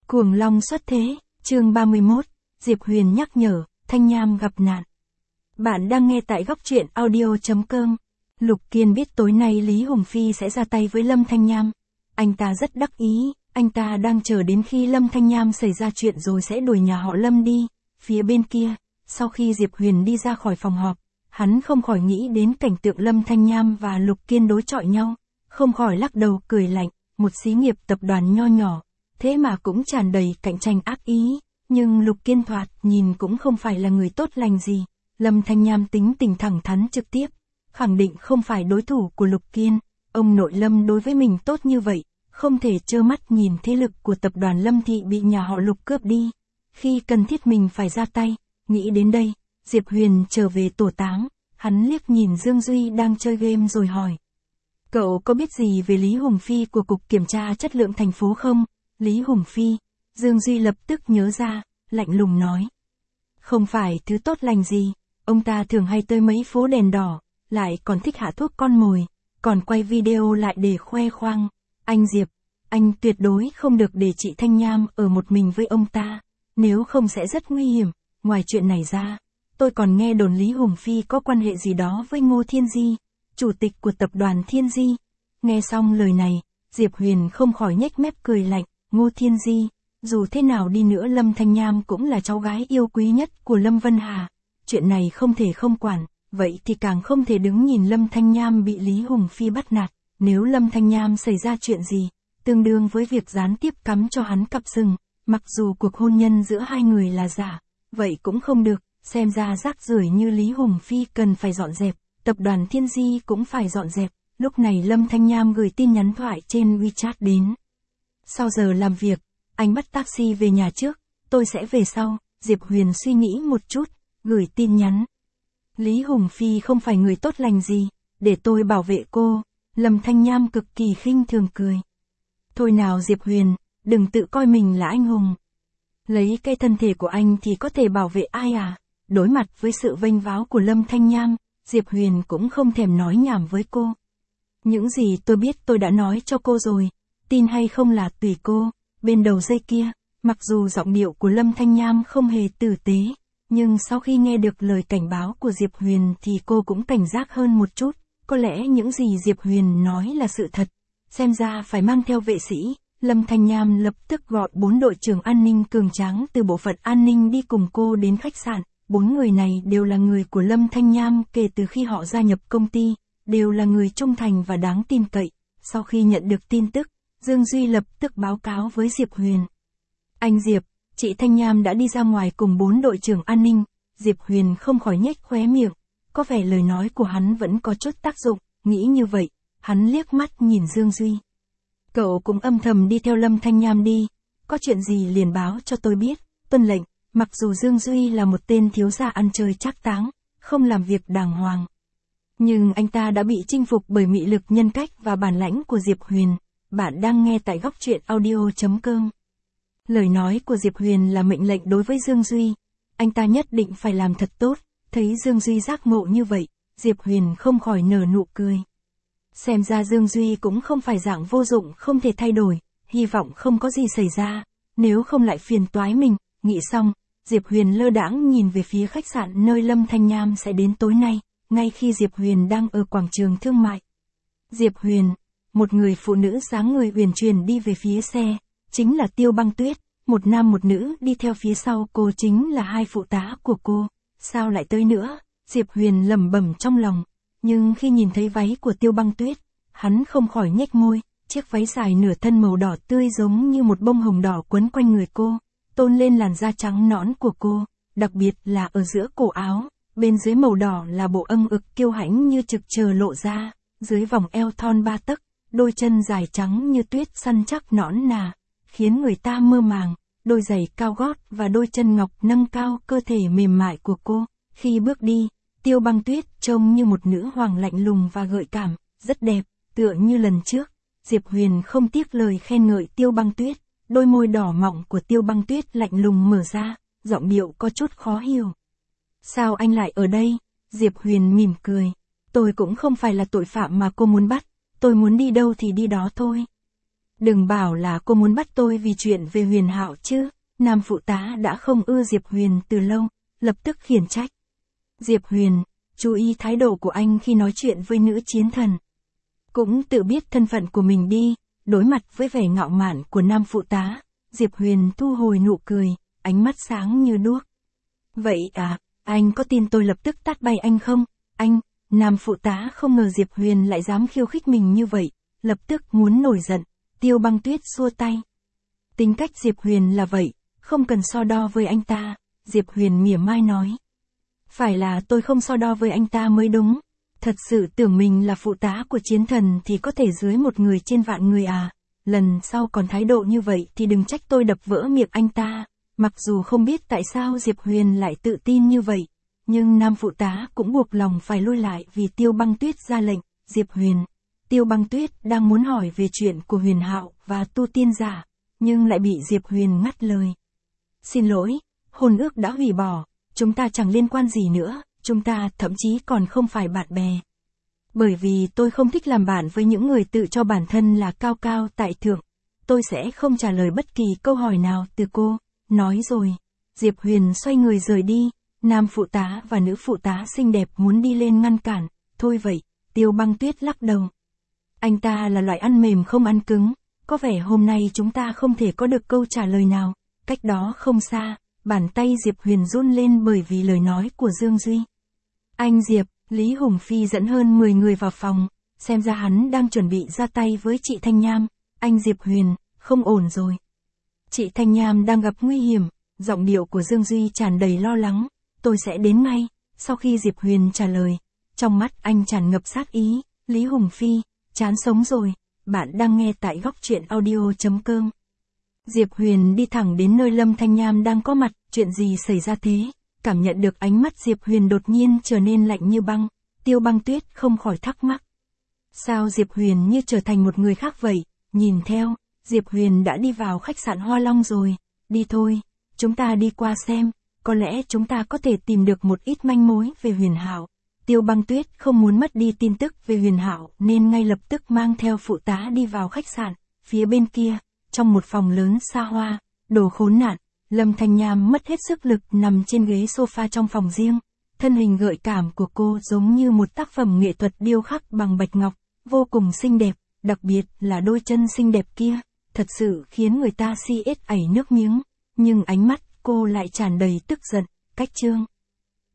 Cuồng long xuất thế, chương 31, Diệp Huyền nhắc nhở, Thanh Nham gặp nạn. Bạn đang nghe tại góc truyện audio.com. Lục Kiên biết tối nay Lý Hùng Phi sẽ ra tay với Lâm Thanh Nham. Anh ta rất đắc ý, anh ta đang chờ đến khi Lâm Thanh Nham xảy ra chuyện rồi sẽ đuổi nhà họ Lâm đi. Phía bên kia, sau khi Diệp Huyền đi ra khỏi phòng họp, hắn không khỏi nghĩ đến cảnh tượng Lâm Thanh Nham và Lục Kiên đối chọi nhau, không khỏi lắc đầu cười lạnh, một xí nghiệp tập đoàn nho nhỏ, thế mà cũng tràn đầy cạnh tranh ác ý, nhưng Lục Kiên thoạt nhìn cũng không phải là người tốt lành gì. Lâm Thanh Nham tính tình thẳng thắn trực tiếp, khẳng định không phải đối thủ của Lục Kiên. Ông nội Lâm đối với mình tốt như vậy, không thể trơ mắt nhìn thế lực của tập đoàn Lâm Thị bị nhà họ Lục cướp đi. Khi cần thiết mình phải ra tay, nghĩ đến đây, Diệp Huyền trở về tổ táng, hắn liếc nhìn Dương Duy đang chơi game rồi hỏi. Cậu có biết gì về Lý Hùng Phi của Cục Kiểm tra Chất lượng thành phố không? Lý Hùng Phi, Dương Duy lập tức nhớ ra, lạnh lùng nói. Không phải thứ tốt lành gì, ông ta thường hay tới mấy phố đèn đỏ, lại còn thích hạ thuốc con mồi, còn quay video lại để khoe khoang. Anh Diệp, anh tuyệt đối không được để chị Thanh Nham ở một mình với ông ta, nếu không sẽ rất nguy hiểm. Ngoài chuyện này ra, tôi còn nghe đồn Lý Hùng Phi có quan hệ gì đó với Ngô Thiên Di, chủ tịch của tập đoàn Thiên Di. Nghe xong lời này, Diệp Huyền không khỏi nhếch mép cười lạnh. Ngô Thiên Di, dù thế nào đi nữa Lâm Thanh Nham cũng là cháu gái yêu quý nhất của Lâm Vân Hà. Chuyện này không thể không quản, vậy thì càng không thể đứng nhìn Lâm Thanh Nham bị Lý Hùng Phi bắt nạt. Nếu Lâm Thanh Nham xảy ra chuyện gì, tương đương với việc gián tiếp cắm cho hắn cặp sừng, mặc dù cuộc hôn nhân giữa hai người là giả, vậy cũng không được, xem ra rác rưởi như Lý Hùng Phi cần phải dọn dẹp, tập đoàn Thiên Di cũng phải dọn dẹp. Lúc này Lâm Thanh Nham gửi tin nhắn thoại trên WeChat đến. Sau giờ làm việc, anh bắt taxi về nhà trước, tôi sẽ về sau. Diệp Huyền suy nghĩ một chút, gửi tin nhắn. Lý Hùng Phi không phải người tốt lành gì, để tôi bảo vệ cô. Lâm Thanh Nham cực kỳ khinh thường cười. Thôi nào Diệp Huyền, đừng tự coi mình là anh hùng. Lấy cái thân thể của anh thì có thể bảo vệ ai à? Đối mặt với sự vênh váo của Lâm Thanh Nham, Diệp Huyền cũng không thèm nói nhảm với cô. Những gì tôi biết tôi đã nói cho cô rồi, tin hay không là tùy cô. Bên đầu dây kia, mặc dù giọng điệu của Lâm Thanh Nham không hề tử tế, nhưng sau khi nghe được lời cảnh báo của Diệp Huyền thì cô cũng cảnh giác hơn một chút. Có lẽ những gì Diệp Huyền nói là sự thật, xem ra phải mang theo vệ sĩ. Lâm Thanh Nham lập tức gọi 4 đội trưởng an ninh cường tráng từ bộ phận an ninh đi cùng cô đến khách sạn. 4 người này đều là người của Lâm Thanh Nham kể từ khi họ gia nhập công ty, đều là người trung thành và đáng tin cậy. Sau khi nhận được tin tức, Dương Duy lập tức báo cáo với Diệp Huyền. Anh Diệp, chị Thanh Nham đã đi ra ngoài cùng 4 đội trưởng an ninh. Diệp Huyền không khỏi nhếch khóe miệng, có vẻ lời nói của hắn vẫn có chút tác dụng, nghĩ như vậy, hắn liếc mắt nhìn Dương Duy. Cậu cũng âm thầm đi theo Lâm Thanh Nham đi, có chuyện gì liền báo cho tôi biết, tuân lệnh. Mặc dù Dương Duy là một tên thiếu gia ăn chơi trác táng, không làm việc đàng hoàng, nhưng anh ta đã bị chinh phục bởi mị lực nhân cách và bản lãnh của Diệp Huyền. Bạn đang nghe tại góc truyện audio.com. Lời nói của Diệp Huyền là mệnh lệnh đối với Dương Duy, anh ta nhất định phải làm thật tốt. Thấy Dương Duy giác ngộ như vậy, Diệp Huyền không khỏi nở nụ cười. Xem ra Dương Duy cũng không phải dạng vô dụng không thể thay đổi, hy vọng không có gì xảy ra, nếu không lại phiền toái mình. Nghĩ xong, Diệp Huyền lơ đãng nhìn về phía khách sạn nơi Lâm Thanh Nham sẽ đến tối nay, ngay khi Diệp Huyền đang ở quảng trường thương mại. Diệp Huyền, một người phụ nữ dáng người uyển chuyển đi về phía xe, chính là Tiêu Băng Tuyết, một nam một nữ đi theo phía sau cô chính là hai phụ tá của cô. Sao lại tới nữa? Diệp Huyền lẩm bẩm trong lòng, nhưng khi nhìn thấy váy của Tiêu Băng Tuyết, hắn không khỏi nhếch môi, chiếc váy dài nửa thân màu đỏ tươi giống như một bông hồng đỏ quấn quanh người cô, tôn lên làn da trắng nõn của cô, đặc biệt là ở giữa cổ áo, bên dưới màu đỏ là bộ âng ực kiêu hãnh như trực chờ lộ ra, dưới vòng eo thon 3 tấc, đôi chân dài trắng như tuyết săn chắc nõn nà, khiến người ta mơ màng, đôi giày cao gót và đôi chân ngọc nâng cao cơ thể mềm mại của cô. Khi bước đi, Tiêu Băng Tuyết trông như một nữ hoàng lạnh lùng và gợi cảm, rất đẹp, tựa như lần trước. Diệp Huyền không tiếc lời khen ngợi Tiêu Băng Tuyết, đôi môi đỏ mọng của Tiêu Băng Tuyết lạnh lùng mở ra, giọng điệu có chút khó hiểu. Sao anh lại ở đây? Diệp Huyền mỉm cười. Tôi cũng không phải là tội phạm mà cô muốn bắt, tôi muốn đi đâu thì đi đó thôi. Đừng bảo là cô muốn bắt tôi vì chuyện về Huyền Hạo chứ. Nam phụ tá đã không ưa Diệp Huyền từ lâu, lập tức khiển trách. Diệp Huyền, chú ý thái độ của anh khi nói chuyện với nữ chiến thần. Cũng tự biết thân phận của mình đi. Đối mặt với vẻ ngạo mạn của nam phụ tá, Diệp Huyền thu hồi nụ cười, ánh mắt sáng như đuốc. Vậy à, anh có tin tôi lập tức tát bay anh không? Anh, nam phụ tá không ngờ Diệp Huyền lại dám khiêu khích mình như vậy, lập tức muốn nổi giận. Tiêu Băng Tuyết xua tay. Tính cách Diệp Huyền là vậy, không cần so đo với anh ta, Diệp Huyền mỉa mai nói. Phải là tôi không so đo với anh ta mới đúng. Thật sự tưởng mình là phụ tá của chiến thần thì có thể dưới một người trên vạn người à. Lần sau còn thái độ như vậy thì đừng trách tôi đập vỡ miệng anh ta. Mặc dù không biết tại sao Diệp Huyền lại tự tin như vậy, nhưng nam phụ tá cũng buộc lòng phải lui lại vì Tiêu Băng Tuyết ra lệnh. Diệp Huyền, Tiêu Băng Tuyết đang muốn hỏi về chuyện của Huyền Hạo và tu tiên giả, nhưng lại bị Diệp Huyền ngắt lời. Xin lỗi, hôn ước đã hủy bỏ, chúng ta chẳng liên quan gì nữa, chúng ta thậm chí còn không phải bạn bè. Bởi vì tôi không thích làm bạn với những người tự cho bản thân là cao cao tại thượng, tôi sẽ không trả lời bất kỳ câu hỏi nào từ cô. Nói rồi, Diệp Huyền xoay người rời đi, nam phụ tá và nữ phụ tá xinh đẹp muốn đi lên ngăn cản, thôi vậy, Tiêu Băng Tuyết lắc đầu. Anh ta là loại ăn mềm không ăn cứng, có vẻ hôm nay chúng ta không thể có được câu trả lời nào. Cách đó không xa, bàn tay Diệp Huyền run lên bởi vì lời nói của Dương Duy. Anh Diệp, Lý Hùng Phi dẫn hơn 10 người vào phòng, xem ra hắn đang chuẩn bị ra tay với chị Thanh Nham. Anh Diệp Huyền, không ổn rồi. Chị Thanh Nham đang gặp nguy hiểm, giọng điệu của Dương Duy tràn đầy lo lắng. Tôi sẽ đến ngay. Sau khi Diệp Huyền trả lời, trong mắt anh tràn ngập sát ý. Lý Hùng Phi, chán sống rồi. Bạn đang nghe tại góc truyện audio.com. Diệp Huyền đi thẳng đến nơi Lâm Thanh Nham đang có mặt. Chuyện gì xảy ra thế? Cảm nhận được ánh mắt Diệp Huyền đột nhiên trở nên lạnh như băng, Tiêu Băng Tuyết không khỏi thắc mắc. Sao Diệp Huyền như trở thành một người khác vậy? Nhìn theo, Diệp Huyền đã đi vào khách sạn Hoa Long rồi. Đi thôi, chúng ta đi qua xem, có lẽ chúng ta có thể tìm được một ít manh mối về Huyền Hạo. Tiêu Băng Tuyết không muốn mất đi tin tức về Huyền Hạo nên ngay lập tức mang theo phụ tá đi vào khách sạn. Phía bên kia, trong một phòng lớn xa hoa, đồ khốn nạn, Lâm Thanh Nham mất hết sức lực nằm trên ghế sofa trong phòng riêng. Thân hình gợi cảm của cô giống như một tác phẩm nghệ thuật điêu khắc bằng bạch ngọc, vô cùng xinh đẹp, đặc biệt là đôi chân xinh đẹp kia, thật sự khiến người ta si ết ảy nước miếng. Nhưng ánh mắt cô lại tràn đầy tức giận. Cách chương